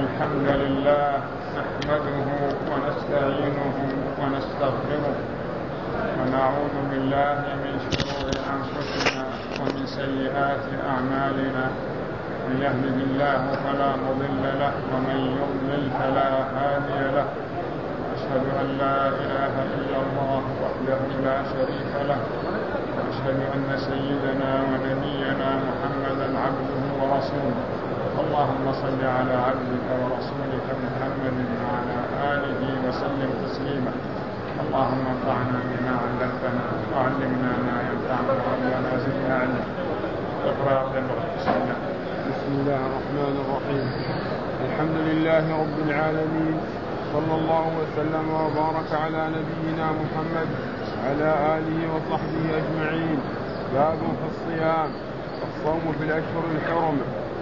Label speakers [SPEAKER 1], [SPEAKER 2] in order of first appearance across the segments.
[SPEAKER 1] الحمد لله نحمده ونستعينه ونستغفره ونعوذ بالله من شرور أنفسنا ومن سيئات أعمالنا. من يهده الله فلا مضل له ومن يضلل فلا هادي له. أشهد أن لا إله إلا الله وحده لا شريك له، وأشهد أن سيدنا ونبينا محمدا عبده ورسوله. اللهم صل على عبدك ورسولك محمد وعلى آله وسلم تسليما. اللهم انفعنا بما علمتنا وعلمنا ما ينفعنا ولا زدنا علما. اقرأ
[SPEAKER 2] بسم الله الرحمن الرحيم. الحمد لله رب العالمين، صلى الله وسلم وبارك على نبينا محمد وعلى آله وصحبه أجمعين. باب في الصيام، الصوم في الأشهر الحرم.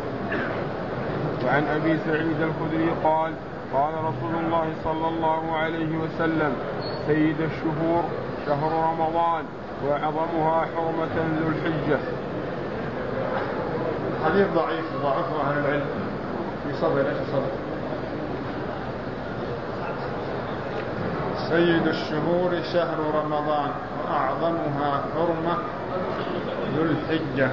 [SPEAKER 2] وعن أبي سعيد الخدري قال قال رسول الله صلى الله عليه وسلم: سيد الشهور شهر رمضان وأعظمها حرمة ذو الحجة.
[SPEAKER 1] حديث ضعيف ضعفه أهل العلم في صدر ايش صدر. سيد الشهور شهر رمضان وأعظمها حرمة ذو الحجة.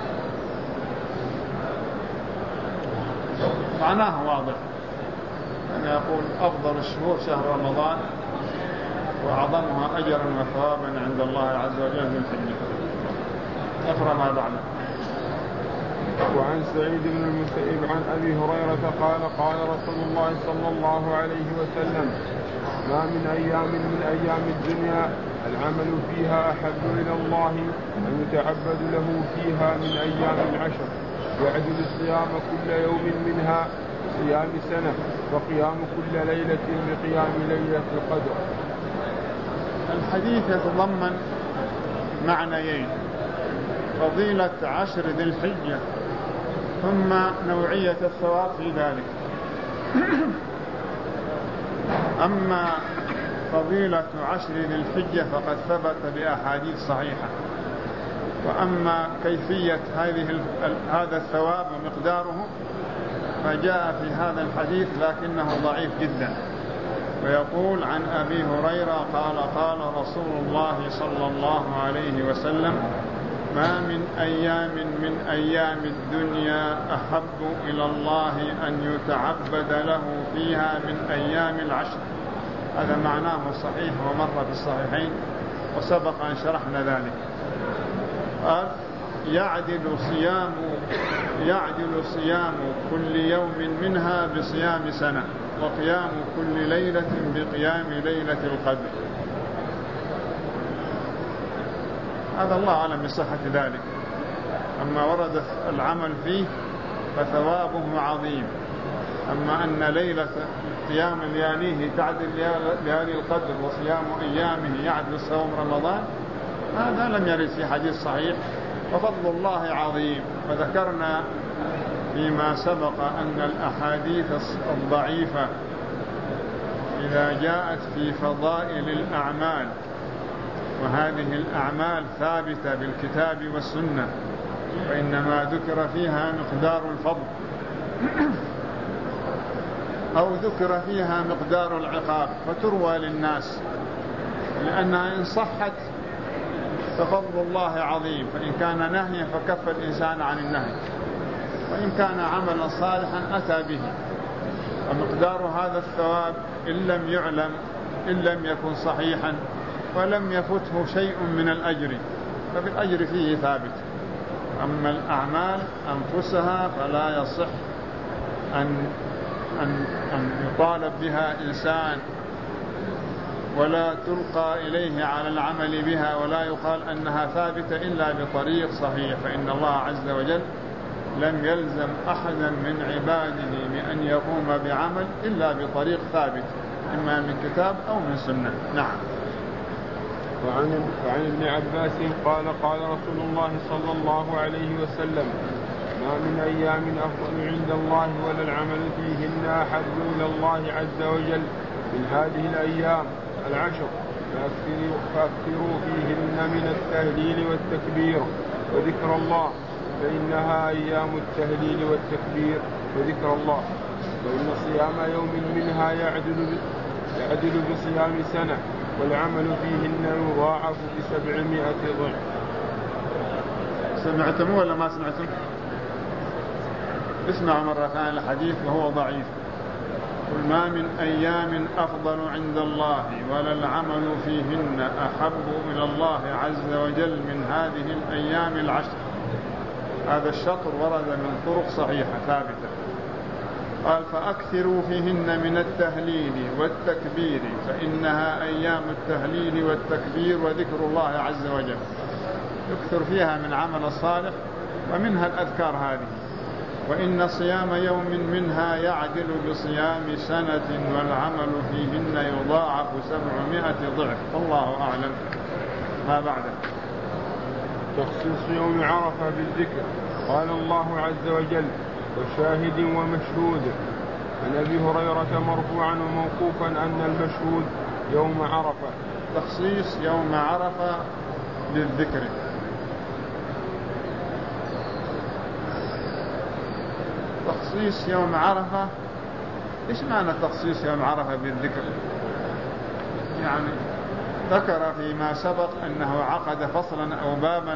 [SPEAKER 1] معناه واضح، أن يقول أفضل الشهور شهر رمضان وأعظمها أجرا وثوابا عند الله عز وجل ذو الحجة. اقرأ ما بعده.
[SPEAKER 2] وعن سعيد بن المسيب عن أبي هريرة قال قال رسول الله صلى الله عليه وسلم: ما من أيام الدنيا العمل فيها أحب إلى الله أن يتعبد له فيها من أيام العشر، يعدل الصيام كل يوم منها صيام سنة، وقيام كل ليلة بقيام ليلة القدر.
[SPEAKER 1] الحديث يتضمن معنيين: فضيلة عشر ذي الحجة ثم نوعية الثواب في ذلك. أما فضيلة عشر ذي الحجة فقد ثبت بأحاديث صحيحة، وأما كيفية هذا الثواب ومقداره فجاء في هذا الحديث لكنه ضعيف جدا. ويقول عن أبي هريرة قال قال رسول الله صلى الله عليه وسلم: ما من أيام الدنيا أحب إلى الله أن يتعبد له فيها من أيام العشر. هذا معناه صحيح ومر في الصحيحين وسبق أن شرحنا ذلك. قال: يعدل صيام كل يوم منها بصيام سنة، وقيام كل ليلة بقيام ليلة القدر. هذا الله أعلم بصحة ذلك. أما ورد العمل فيه فثوابه عظيم. أما أن ليلة قيام لياليه تعدل ليالي القدر وصيام أيامه يعدل صوم رمضان، هذا لم يرد في حديث صحيح، وفضل الله عظيم. وذكرنا فيما سبق أن الأحاديث الضعيفة إذا جاءت في فضائل الأعمال، وهذه الأعمال ثابتة بالكتاب والسنة، وإنما ذكر فيها مقدار الفضل أو ذكر فيها مقدار العقاب فتروى للناس، لأنها إن صحت ففضل الله عظيم، فإن كان نهيا فكف الإنسان عن النهي، وإن كان عملا صالحا أتى به. ومقدار هذا الثواب إن لم يعلم، إن لم يكن صحيحا ولم يفته شيء من الأجر، فبالأجر فيه ثابت. أما الأعمال أنفسها فلا يصح أن يطالب بها إنسان ولا تلقى إليه على العمل بها، ولا يقال أنها ثابتة إلا بطريق صحيح. فإن الله عز وجل لم يلزم أحدا من عباده بأن يقوم بعمل إلا بطريق ثابت، إما من كتاب أو من سنة. نعم.
[SPEAKER 2] وعن ابن عباس قال قال رسول الله صلى الله عليه وسلم: ما من أيام أفضل عند الله ولا العمل فيهن أحب إلى الله عز وجل من هذه الأيام العشر، فأكثروا فيهن من التهليل والتكبير وذكر الله، فإنها أيام التهليل والتكبير وذكر الله. فإن صيام يوم منها يعدل بصيام سنة، والعمل فيهن يضاعف ب700 ضعف.
[SPEAKER 1] سمعتم ولا ما سمعتم؟ اسمعوا مرة ثانية الحديث وهو ضعيف. قل ما من أيام أفضل عند الله ولا العمل فيهن أحب إلى الله عز وجل من هذه الأيام العشر. هذا الشطر ورد من طرق صحيحة ثابتة. قال فأكثروا فيهن من التهليل والتكبير فإنها أيام التهليل والتكبير وذكر الله عز وجل، يكثر فيها من عمل الصالح ومنها الأذكار هذه. وإن صيام يوم منها يعدل بصيام سنة والعمل فيهن يضاعف 700 ضعف. والله أعلم. ما بعده.
[SPEAKER 2] تخصيص يوم عرفة بالذكر. قال الله عز وجل وشاهد ومشهود. عن أبي هريرة مرفوعا وموقوفا أن المشهود يوم عرفة.
[SPEAKER 1] تخصيص يوم عرفة بالذكر. تخصيص يوم عرفة، إيش معنى تخصيص يوم عرفة بالذكر؟ يعني ذكر فيما سبق أنه عقد فصلا أو بابا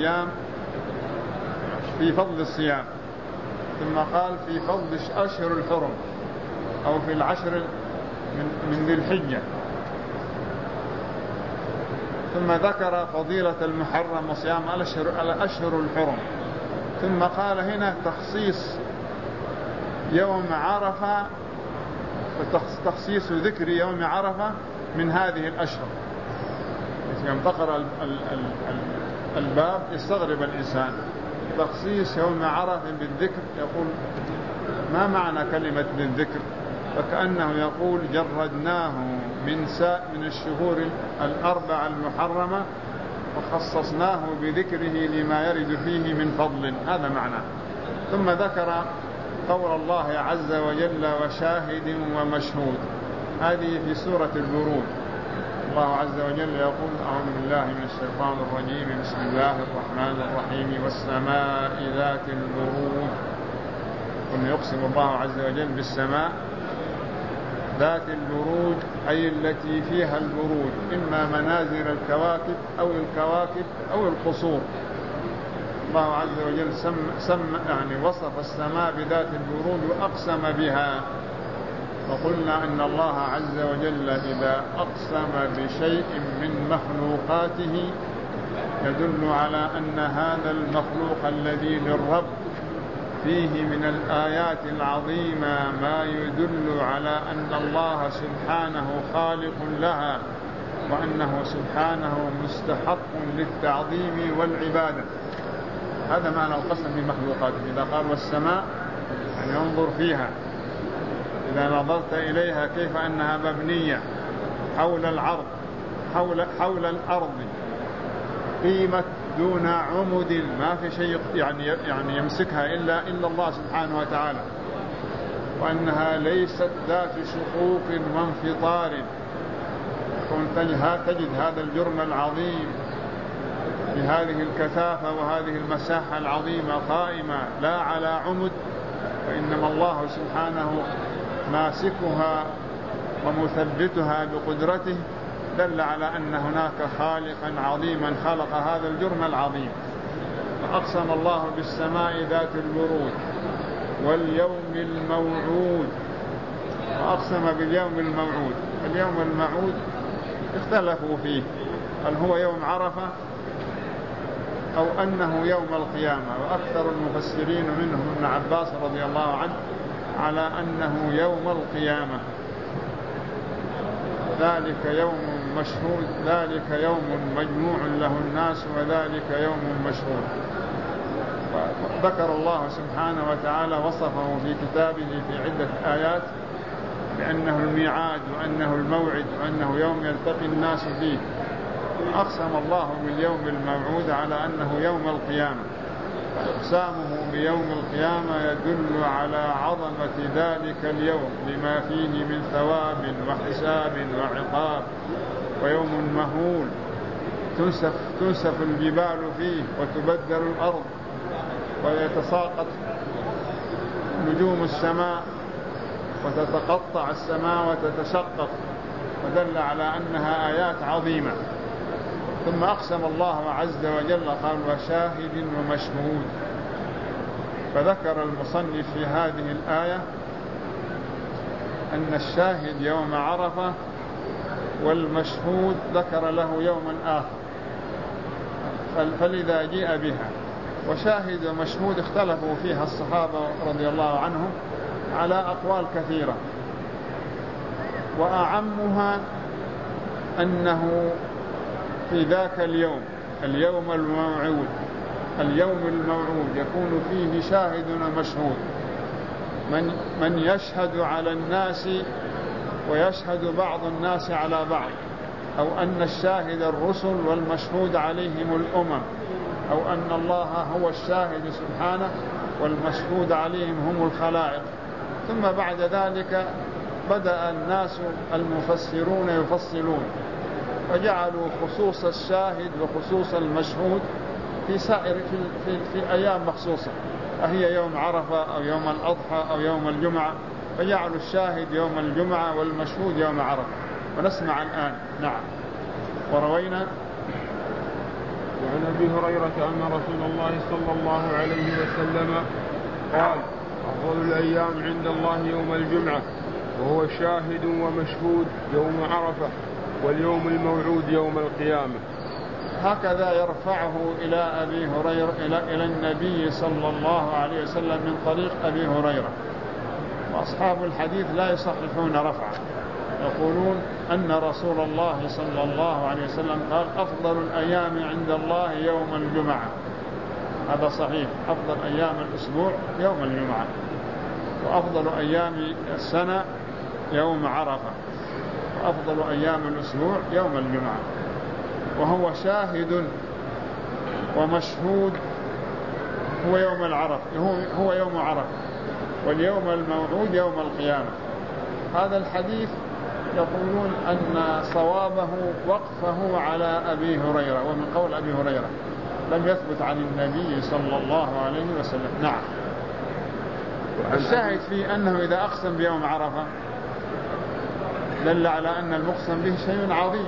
[SPEAKER 1] في فضل الصيام، ثم قال في فضل أشهر الحرم أو في العشر من ذي الحجة، ثم ذكر فضيلة المحرم وصيام الأشهر الحرم، ثم قال هنا تخصيص يوم عرفة، تخصيص ذكر يوم عرفة من هذه الأشهر. يوم تقرأ الباب يستغرب الإنسان، تخصيص يوم عرفة بالذكر، يقول ما معنى كلمة بالذكر؟ فكأنه يقول جردناه من الشهور الأربع المحرمة وخصصناه بذكره لما يرد فيه من فضل، هذا معناه. ثم ذكر قول الله عز وجل وشاهد ومشهود، هذه في سورة البروج. الله عز وجل يقول أعوذ بالله من الشيطان الرجيم بسم الله الرحمن الرحيم والسماء ذات البروج. ثم يقسم الله عز وجل بالسماء ذات البروج أي التي فيها البروج، إما منازل الكواكب أو القصور. الله عز وجل يعني وصف السماء بذات البروج وأقسم بها. وقلنا أن الله عز وجل إذا أقسم بشيء من مخلوقاته يدل على أن هذا المخلوق الذي للرب فيه من الآيات العظيمة ما يدل على أن الله سبحانه خالق لها، وأنه سبحانه مستحق للتعظيم والعبادة. هذا معنى القسم بمخلوقاته. إذا قال والسماء يعني انظر فيها، إذا نظرت إليها كيف أنها مبنية حول العرض حول الأرض، قيمة دون عمد، ما في شيء يعني يمسكها إلا الله سبحانه وتعالى، وأنها ليست ذات شقوق وانفطار، تجد هذا الجرم العظيم بهذه الكثافة وهذه المساحة العظيمة قائمة لا على عمد، وإنما الله سبحانه ماسكها ومثبتها بقدرته، دل على أن هناك خالقا عظيما خلق هذا الجرم العظيم. فأقسم الله بالسماء ذات البروج واليوم الموعود، وأقسم باليوم الموعود. اليوم الموعود اختلفوا فيه، هل هو يوم عرفة أو أنه يوم القيامة، وأكثر المفسرين منهم ابن عباس رضي الله عنه على أنه يوم القيامة. ذلك يوم مشهود، ذلك يوم مجموع له الناس، وذلك يوم مشهود. ذكر الله سبحانه وتعالى وصفه في كتابه في عدة آيات بأنه الميعاد وأنه الموعد وأنه يوم يلتقي الناس فيه. أقسم الله باليوم الموعود على أنه يوم القيامة، فإقسامه بيوم القيامة يدل على عظمة ذلك اليوم لما فيه من ثواب وحساب وعقاب، ويوم مهول تنسف الجبال فيه وتبدل الأرض ويتساقط نجوم السماء وتتقطع السماء وتتشقق، ودل على أنها آيات عظيمة. ثم أقسم الله عز وجل قال وشاهد ومشهود، فذكر المصنف في هذه الآية أن الشاهد يوم عرفة، والمشهود ذكر له يوما آخر، فلذا جاء بها. وشاهد ومشهود اختلفوا فيها الصحابة رضي الله عنهم على أقوال كثيرة، وأعمها أنه في ذاك اليوم الموعود يكون فيه شاهد ومشهود، من يشهد على الناس ويشهد بعض الناس على بعض، أو أن الشاهد الرسل والمشهود عليهم الأمم، أو أن الله هو الشاهد سبحانه والمشهود عليهم هم الخلائق. ثم بعد ذلك بدأ الناس المفسرون يفصلون، وجعلوا خصوص الشاهد وخصوص المشهود في سائر في أيام مخصوصة، أهي يوم عرفة أو يوم الأضحى أو يوم الجمعة، فجعلوا الشاهد يوم الجمعة والمشهود يوم عرفة. ونسمع الآن. نعم. وروينا
[SPEAKER 2] وعن أبي هريرة أن رسول الله صلى الله عليه وسلم قال أفضل الأيام عند الله يوم الجمعة، وهو شاهد ومشهود يوم عرفة، واليوم الموعود يوم القيامة.
[SPEAKER 1] هكذا يرفعه إلى أبي هريرة إلى النبي صلى الله عليه وسلم من طريق أبي هريرة. وأصحاب الحديث لا يصححون رفعه، يقولون أن رسول الله صلى الله عليه وسلم قال أفضل الأيام عند الله يوم الجمعة. هذا صحيح، أفضل أيام الأسبوع يوم الجمعة، وأفضل أيام السنة يوم عرفة، وأفضل أيام الأسبوع يوم الجمعة. وهو شاهد ومشهود هو يوم العرفة، هو يوم عرفة، واليوم الموعود يوم القيامة. هذا الحديث يقولون أن صوابه وقفه على أبي هريرة، ومن قول أبي هريرة لم يثبت عن النبي صلى الله عليه وسلم. نعم. الشاهد فيه أنه إذا أقسم بيوم عرفة دل على أن المقسم به شيء عظيم،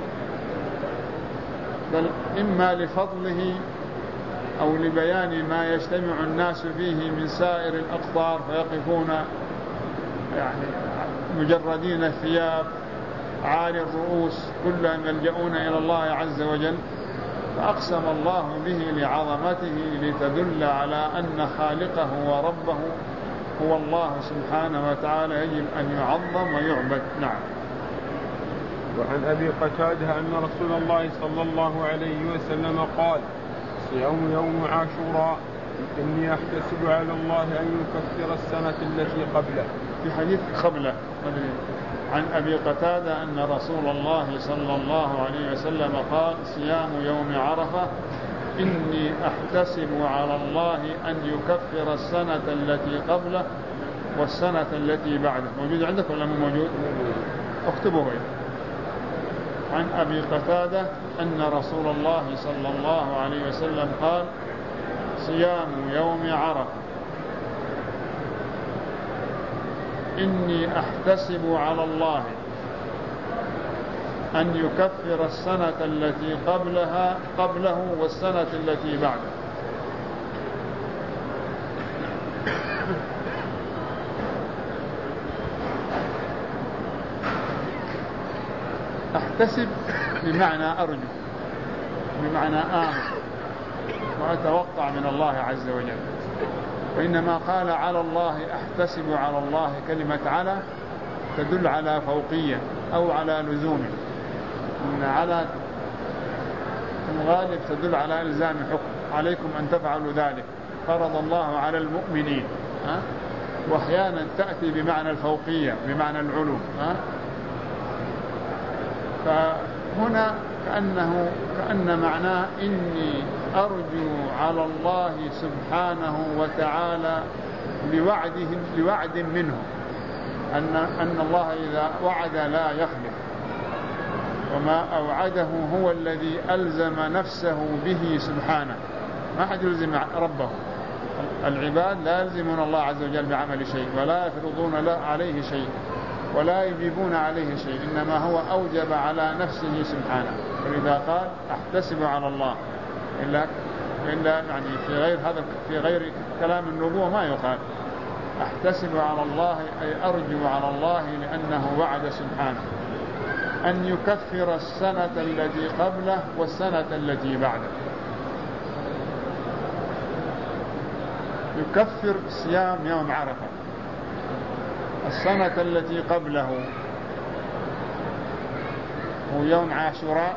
[SPEAKER 1] بل إما لفضله أو لبيان ما يجتمع الناس فيه من سائر الأقطار، فيقفون يعني مجردين الثياب عالي الرؤوس كلهم يلجؤون إلى الله عز وجل، فأقسم الله به لعظمته لتدل على أن خالقه وربه هو الله سبحانه وتعالى، يجب أن يعظم ويعبد. نعم.
[SPEAKER 2] وعن أبي قتادة أن رسول الله صلى الله عليه وسلم قال صيام يوم عاشوراء إني أحتسب على الله أن يكفر السنة التي قبله.
[SPEAKER 1] في حديث قبله عن أبي قتادة أن رسول الله صلى الله عليه وسلم قال صيام يوم عرفة إني أحتسب على الله أن يكفر السنة التي قبله والسنة التي بعده. موجود عندك ولا مو موجود؟ اكتبوه. عن أبي قتادة أن رسول الله صلى الله عليه وسلم قال صيام يوم عرفة إني أحتسب على الله أن يكفر السنة التي قبله والسنة التي بعده. أحتسب بمعنى أرجو، بمعنى آمن وأتوقع من الله عز وجل. وإنما قال على الله أحتسب على الله، كلمة على تدل على فوقية أو على لزوم، إن على الغالب تدل على إلزام حكم، عليكم أن تفعلوا ذلك فرض الله على المؤمنين، وأحيانا تأتي بمعنى الفوقية بمعنى العلو. فهنا كأن معناه إني أرجو على الله سبحانه وتعالى لوعد منه، أن الله إذا وعد لا يخلف، وما أوعده هو الذي ألزم نفسه به سبحانه، ما حد يلزم ربه. العباد لا يلزمون الله عز وجل بعمل شيء، ولا يفرضون عليه شيء، ولا يجيبون عليه شيء، إنما هو أوجب على نفسه سبحانه. ولذا قال أحتسب على الله، إلا يعني في غير كلام النبوة ما يقال أحتسب على الله، أي أرجو على الله، لأنه وعد سبحانه أن يكفر السنة التي قبله والسنة التي بعده. يكفر صيام يوم عرفة، السنة التي قبله هو يوم عاشوراء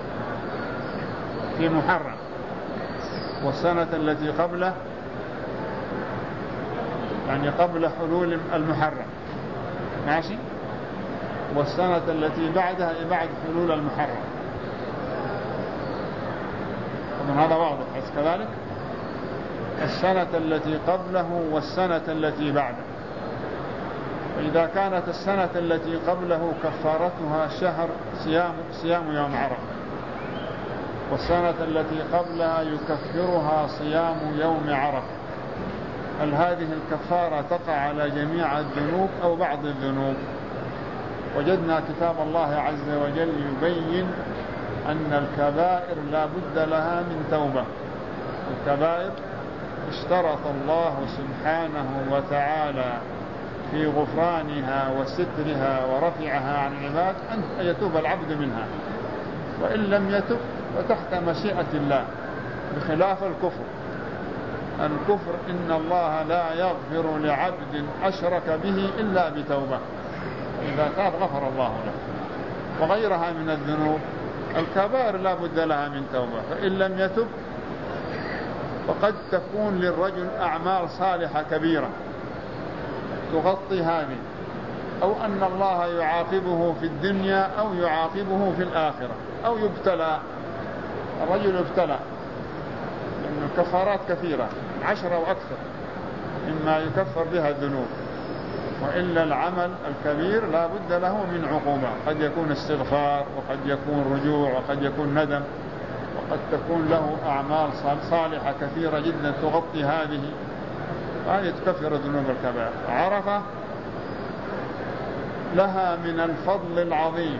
[SPEAKER 1] في محرم، والسنة التي قبله يعني قبل حلول المحرم، ماشي، والسنة التي بعدها بعد حلول المحرم. ومن هذا واضح كذلك السنة التي قبله والسنة التي بعده. وإذا كانت السنة التي قبله كفارتها شهر صيام يوم عرفة، والسنة التي قبلها يكفرها صيام يوم عرفة، هل هذه الكفارة تقع على جميع الذنوب أو بعض الذنوب؟ وجدنا كتاب الله عز وجل يبين أن الكبائر لا بد لها من توبة. الكبائر اشترط الله سبحانه وتعالى في غفرانها وسترها ورفعها عن العباد أن يتوب العبد منها، وإن لم يتب وتحت مشيئة الله، بخلاف الكفر. الكفر إن الله لا يغفر لعبد أشرك به إلا بتوبة، إذا تاب غفر الله له. وغيرها من الذنوب الكبائر لا بد لها من توبة، فإن لم يتب فقد تكون للرجل أعمال صالحة كبيرة تغطي هذه، أو أن الله يعاقبه في الدنيا أو يعاقبه في الآخرة، أو يبتلى. الرجل يبتلى لأن الكفارات كثيرة 10 وأكثر مما يكفر بها الذنوب، وإلا العمل الكبير لا بد له من عقوبة، قد يكون استغفار، وقد يكون رجوع، وقد يكون ندم، وقد تكون له أعمال صالحة كثيرة جدا تغطي هذه تكفر ذنوب الكبائر. عرفة لها من الفضل العظيم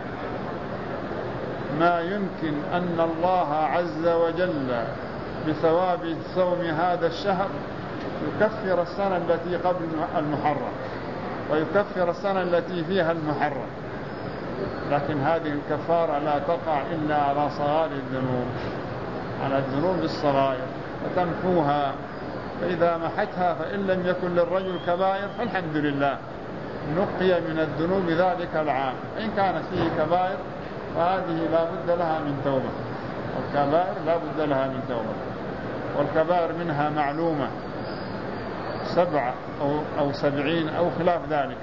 [SPEAKER 1] ما يمكن أن الله عز وجل بثواب صوم هذا الشهر يكفر السنة التي قبل المحرم، ويكفر السنة التي فيها المحرم. لكن هذه الكفارة لا تقع إلا على صغار الذنوب، على الذنوب الصغائر، فتمحوها. فإذا محتها فإن لم يكن للرجل كبائر فالحمد لله، نقي من الذنوب ذلك العام. إن كانت فيه كبائر فهذه لا بد لها من توبة، والكبائر لا بد لها من توبة. والكبائر منها معلومة 7 أو 70 أو خلاف ذلك: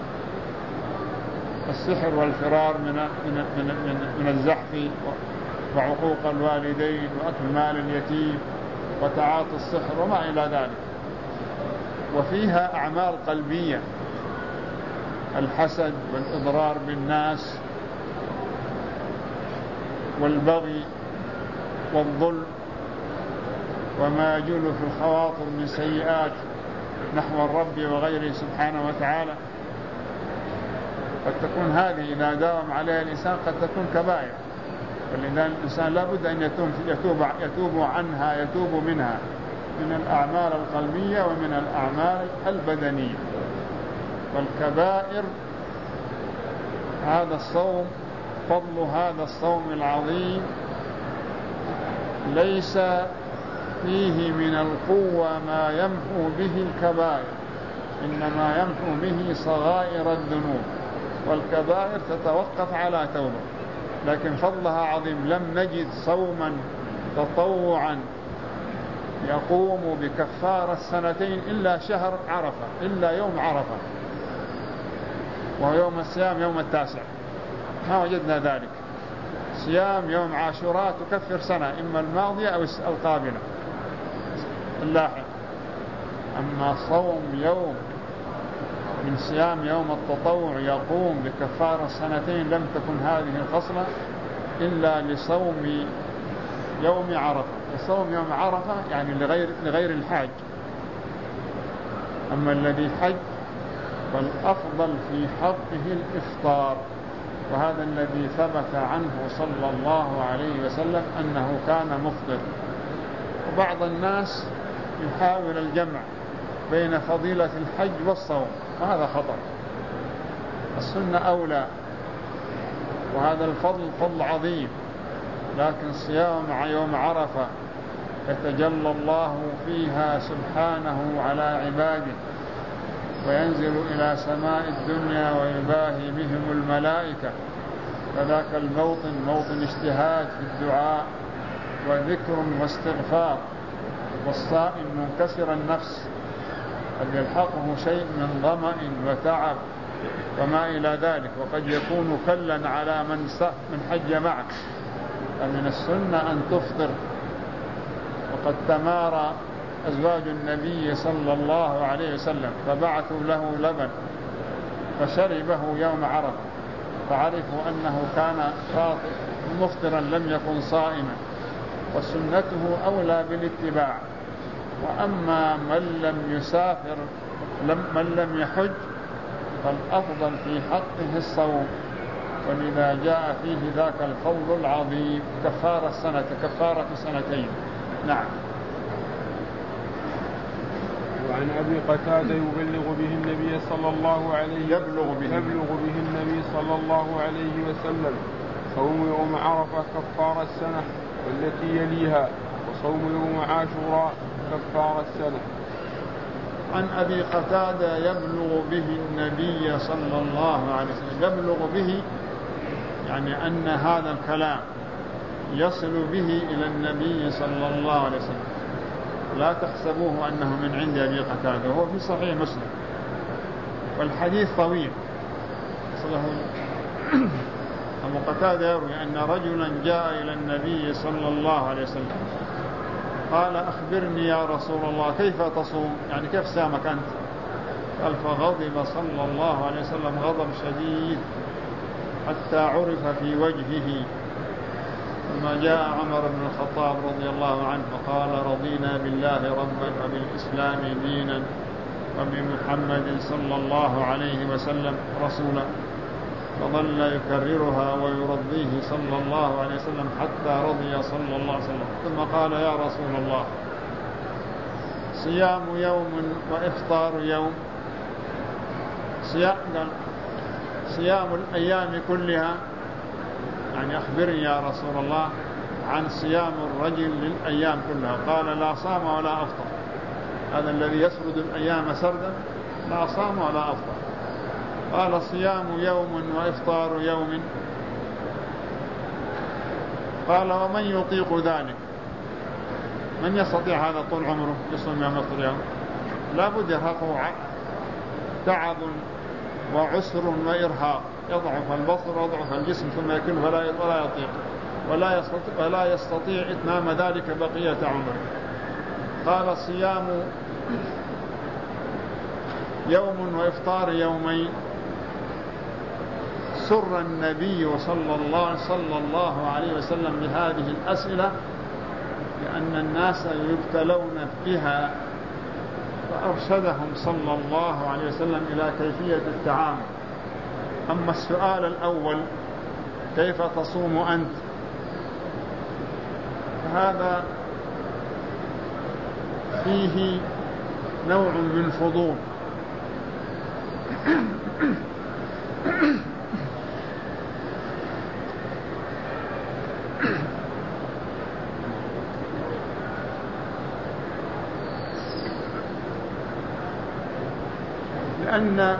[SPEAKER 1] السحر والفرار من الزحف، وعقوق الوالدين، وأكل مال اليتيم، وتعاطي السحر، وما إلى ذلك. وفيها أعمال قلبية: الحسد، والإضرار بالناس، والبغي، والظلم، وما يجول في الخواطر من سيئات نحو الرب وغيره سبحانه وتعالى. قد تكون هذه إذا داوم عليها الإنسان قد تكون كبائر، ولذا الإنسان لا بد أن يتوب عنها، يتوب منها، من الأعمال القلبية ومن الأعمال البدنية. والكبائر هذا الصوم، فضل هذا الصوم العظيم ليس فيه من القوة ما يمحو به الكبائر، إنما يمحو به صغائر الذنوب، والكبائر تتوقف على توبة. لكن فضلها عظيم. لم نجد صوما تطوعا يقوم بكفارة السنتين إلا شهر عرفة، إلا يوم عرفة، وهو يوم الصيام يوم 9، ما وجدنا ذلك. صيام يوم عاشوراء تكفر سنة، إما الماضية أو القابلة اللاحق. أما صوم يوم من صيام يوم التطوع يقوم بكفارة سنتين، لم تكن هذه الخصلة إلا لصوم يوم عرفة. وصوم يوم عرفة يعني لغير الحاج، أما الذي حج فالأفضل في حقه الإفطار، وهذا الذي ثبت عنه صلى الله عليه وسلم أنه كان مفطر. وبعض الناس يحاول الجمع بين فضيلة الحج والصوم، وهذا خطأ. السنة أولى، وهذا الفضل فضل عظيم، لكن صيام يوم عرفة يتجلى الله فيها سبحانه على عباده، وينزل إلى سماء الدنيا ويباهي بهم الملائكة، فذاك الموطن موطن اجتهاد في الدعاء وذكر واستغفار، والصائم منكسر النفس قد يلحقه شيء من ظمأ وتعب وما إلى ذلك، وقد يكون كلا على من حج معك. فمن السنة أن تفطر. وقد تمارى أزواج النبي صلى الله عليه وسلم فبعثوا له لبن فشربه يوم عرفة، فعرفوا أنه كان مفطرا لم يكن صائما، وسنته أولى بالاتباع. وأما من لم يسافر من لم يحج فالأفضل في حقه الصوم، ولذا جاء فيه ذاك الفضل العظيم كفارة سنتين. نعم.
[SPEAKER 2] وعن أبي قتادة يبلغ به النبي صلى الله عليه وسلم صوم يوم عرفة كفار السنة والتي يليها، وصوم يوم عاشوراء كفار السنة.
[SPEAKER 1] عن أبي قتادة يبلغ به النبي صلى الله عليه وسلم، يبلغ به يعني أن هذا الكلام يصل به إلى النبي صلى الله عليه وسلم، لا تحسبوه أنه من عند أبي قتادة، وهو في صحيح مسلم، والحديث طويل. أبو قتادة يروي أن رجلا جاء إلى النبي صلى الله عليه وسلم قال أخبرني يا رسول الله كيف تصوم، يعني كيف صيامك أنت؟ قال فغضب صلى الله عليه وسلم غضب شديد حتى عرف في وجهه. ثم جاء عمر بن الخطاب رضي الله عنه وقال رضينا بالله ربا وبالإسلام دينا وبمحمد صلى الله عليه وسلم رسولا، فظل يكررها ويرضيه صلى الله عليه وسلم حتى رضي صلى الله عليه وسلم. ثم قال يا رسول الله صيام يوم وإفطار يوم، صيام الأيام كلها، يعني أخبرني يا رسول الله عن صيام الرجل للأيام كلها. قال لا صام ولا أفطر، هذا الذي يسرد الأيام سردا لا صام ولا أفطر. قال صيام يوم وإفطار يوم. قال ومن يطيق ذلك؟ من يستطيع هذا طول عمره يصوم يوم ويفطر يوم؟ لا بد يرهقه تعب وعسر وإرهاق، يضعف البصر ويضعف الجسم ثم يكون ولا يستطيع إتمام ذلك بقية عمره. قال صيام يوم وإفطار يومين. سر النبي صلى الله عليه وسلم بهذه الأسئلة لأن الناس يبتلون بها، فأرشدهم صلى الله عليه وسلم إلى كيفية التعامل. أما السؤال الأول كيف تصوم أنت؟ فهذا فيه نوع من فضول، لأن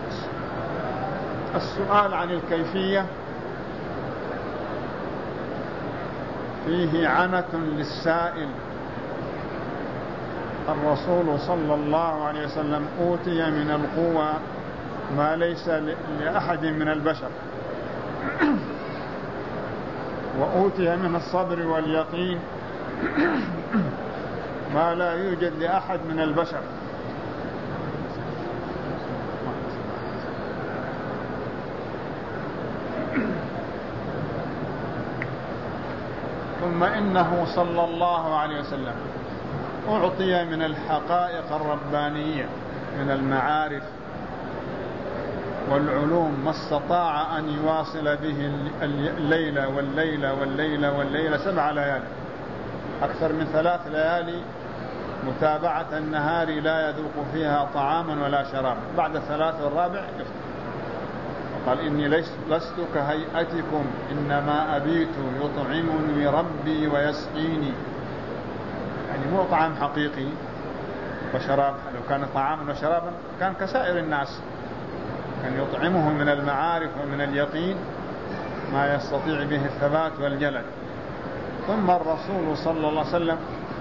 [SPEAKER 1] السؤال عن الكيفية فيه عنة للسائل. الرسول صلى الله عليه وسلم أوتي من القوة ما ليس لأحد من البشر، وأوتي من الصبر واليقين ما لا يوجد لأحد من البشر. ثم إنه صلى الله عليه وسلم أعطي من الحقائق الربانية من المعارف والعلوم ما استطاع أن يواصل به الليلة والليلة والليلة والليلة 7 ليالي، أكثر من 3 ليالي متابعة النهار لا يذوق فيها طعاما ولا شرابا، بعد 3 والرابع يفطر. قال إني لست كهيئتكم إنما أبيت يطعمني ربي ويسقيني، يعني مو طعام حقيقي وشراب، لو كان طعاما وشرابا كان كسائر الناس، كان يطعمه من المعارف ومن اليقين ما يستطيع به الثبات والجلد. ثم الرسول صلى الله عليه وسلم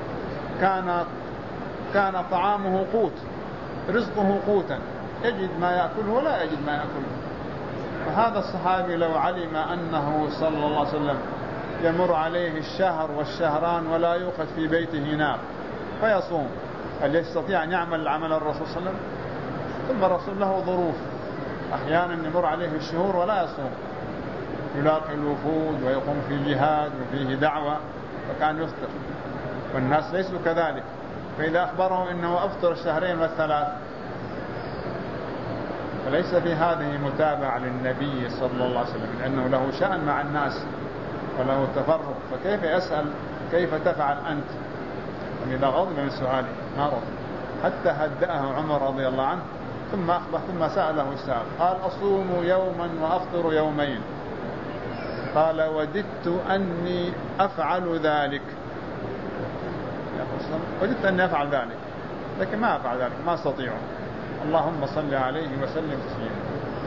[SPEAKER 1] كان طعامه قوت، رزقه قوتا، يجد ما يأكله ولا يجد ما يأكله. فهذا الصحابي لو علم أنه صلى الله عليه وسلم يمر عليه الشهر والشهران ولا يوقد في بيته نار فيصوم، هل يستطيع أن يعمل عمل الرسول صلى الله عليه وسلم؟ ثم الرسول له ظروف، أحيانا يمر عليه الشهور ولا يصوم، يلاقي الوفود ويقوم في جهاد وفيه دعوة فكان يفطر، والناس ليسوا كذلك. فإذا أخبره إنه أفطر 2 و3 فليس في هذه متابعة للنبي صلى الله عليه وسلم، لأنه له شأن مع الناس وله تفرق، فكيف يسأل كيف تفعل أنت؟ إذا غضب من سؤاله ما رضي، حتى هدأه عمر رضي الله عنه ثم سأله السائل قال أصوم يوما وأفطر يومين، قال وددت أني أفعل ذلك، وددت أني أفعل ذلك لكن ما أفعل ذلك، ما أستطيع، اللهم صل عليه وسلم تسليما.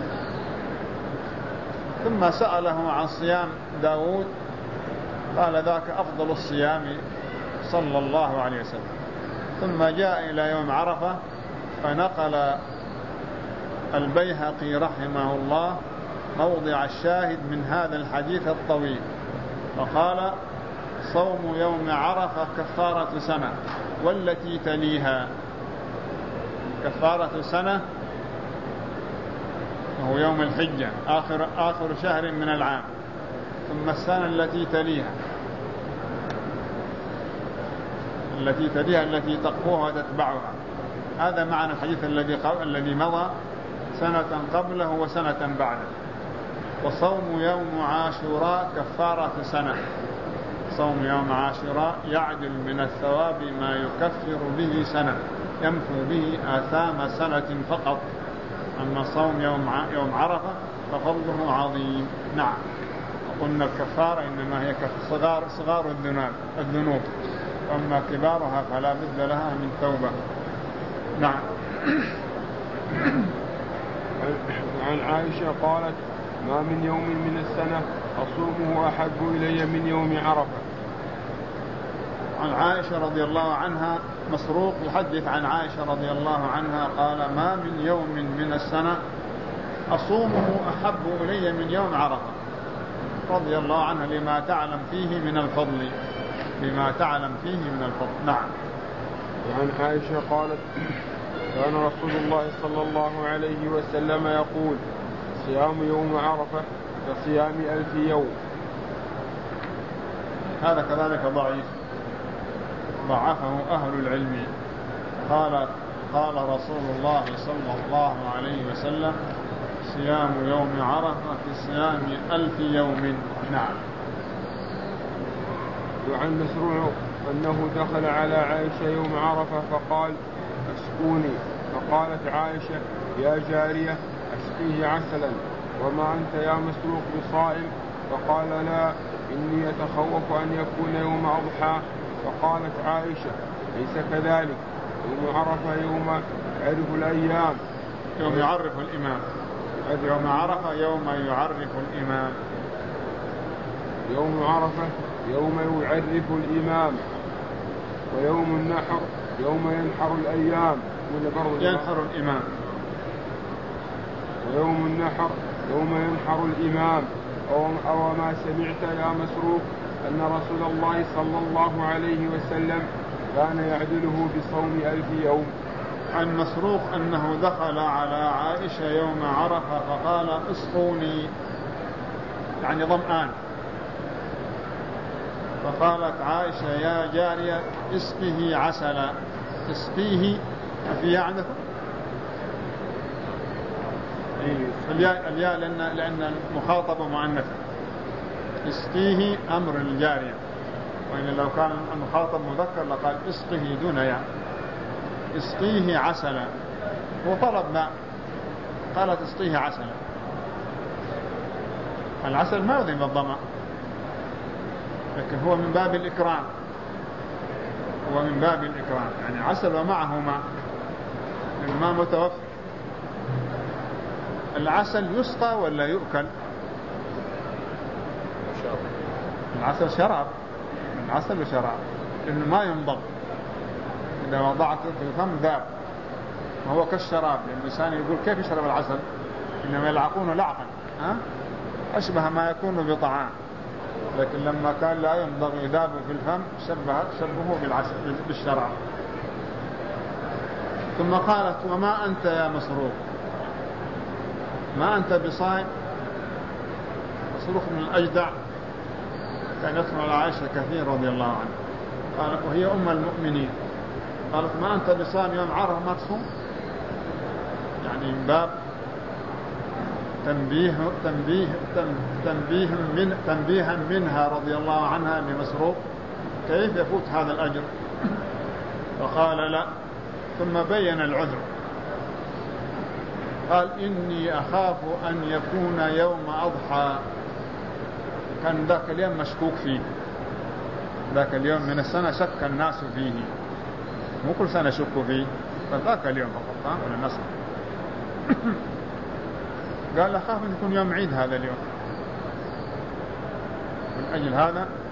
[SPEAKER 1] ثم سأله عن صيام داود قال ذاك أفضل الصيام صلى الله عليه وسلم. ثم جاء إلى يوم عرفة فنقل البيهقي رحمه الله موضع الشاهد من هذا الحديث الطويل، فقال صوم يوم عرفة كفارة سنة والتي تليها، كفارة سنة وهو يوم الحجة آخر شهر من العام، ثم السنة التي تليها التي تقوها وتتبعها. هذا معنى الحديث الذي مضى، سنة قبله وسنة بعده. وصوم يوم عاشوراء كفارة سنة، صوم يوم عاشوراء يعدل من الثواب ما يكفر به سنة، يمحو به آثام سنة فقط. أما صوم يوم عرفة ففضله عظيم. نعم، قلنا الكفارة إنما هي صغار الذنوب، أما كبارها فلا بد لها من توبة. نعم.
[SPEAKER 2] عن عائشة قالت ما من يوم من السنة أصومه أحب إلي من يوم عرفة.
[SPEAKER 1] عن عائشة رضي الله عنها، مسروق يحدث عن عائشة رضي الله عنها قال ما من يوم من السنة أصومه أحب إلي من يوم عرفة، رضي الله عنها لما تعلم فيه من الفضل، نعم.
[SPEAKER 2] وعن عائشة قالت كان رسول الله صلى الله عليه وسلم يقول صيام يوم عرفة كصيام 1000 يوم.
[SPEAKER 1] هذا كذلك ضعيف، ضعفه أهل العلم. قال رسول الله صلى الله عليه وسلم صيام يوم عرفة كصيام 1000 يوم. نعم.
[SPEAKER 2] وعن مسروع أنه دخل على عائشة يوم عرفة فقال اسقوني، فقالت عائشة يا جارية اسقيه عسلا، وما أنت يا مسروق بصائم؟ فقال لا إني أتخوف أن يكون يوم أضحى. فقالت عائشة ليس كذلك، يوم عرفة يوم يعرف الأيام،
[SPEAKER 1] يوم يعرف الإمام، يوم عرفة يوم يعرف الإمام،
[SPEAKER 2] يوم عرفة يوم يعرف الإمام، ويوم النحر يوم ينحر الأيام،
[SPEAKER 1] ينحر الإمام،
[SPEAKER 2] ويوم النحر يوم ينحر الإمام. أو ما سمعت يا مسروق أن رسول الله صلى الله عليه وسلم كان يعدله بصوم 1000 يوم.
[SPEAKER 1] عن مسروق أنه دخل على عائشة يوم عرفة فقال اسقوني، يعني ظمآن، فقالت عائشة يا جارية اسقه عسلا. اسقيه في عندكم الياء لأن المخاطبة مؤنثة. اسقيه أمر الجارية، وإن لو كان المخاطب مذكر لقال اسقه دون ياء. اسقيه عسلا، وطلب ماء، قالت اسقيه عسلا. العسل ما يذهب الظمأ، لكن هو من باب الإكرام، هو من باب الإكرام، يعني عسل ومعه ماء، الماء متوفر. العسل يسقى ولا يؤكل؟ العسل شراب، العسل وشراب، لأنه ما ينضب، إذا وضعته في الفم ذاب، وهو كالشراب. لأن الإنسان يقول كيف يشرب العسل؟ إنما يلعقونه لعقا، أشبه ما يكون بطعام، لكن لما كان لا ينضغ يذاب في الفم شبهه بالعسل بالشراب. ثم قالت وما أنت يا مسروق، ما أنت بصائم. مسروق من الأجدع كان يدخل على عائشة كثير رضي الله عنه، قالت وهي أم المؤمنين، قالت ما أنت بصائم يوم عرفة ما تصوم، يعني من باب تنبيها منها رضي الله عنها لمسروق كيف يفوت هذا الأجر. فقال لا، ثم بين العذر، قال إني أخاف أن يكون يوم أضحى. كان ذاك اليوم مشكوك فيه، ذاك اليوم من السنة شك الناس فيه، مو كل سنة شكوا فيه، فذاك اليوم فقط ولا النصر. قال أخاف أن يكون يوم عيد هذا اليوم، من أجل هذا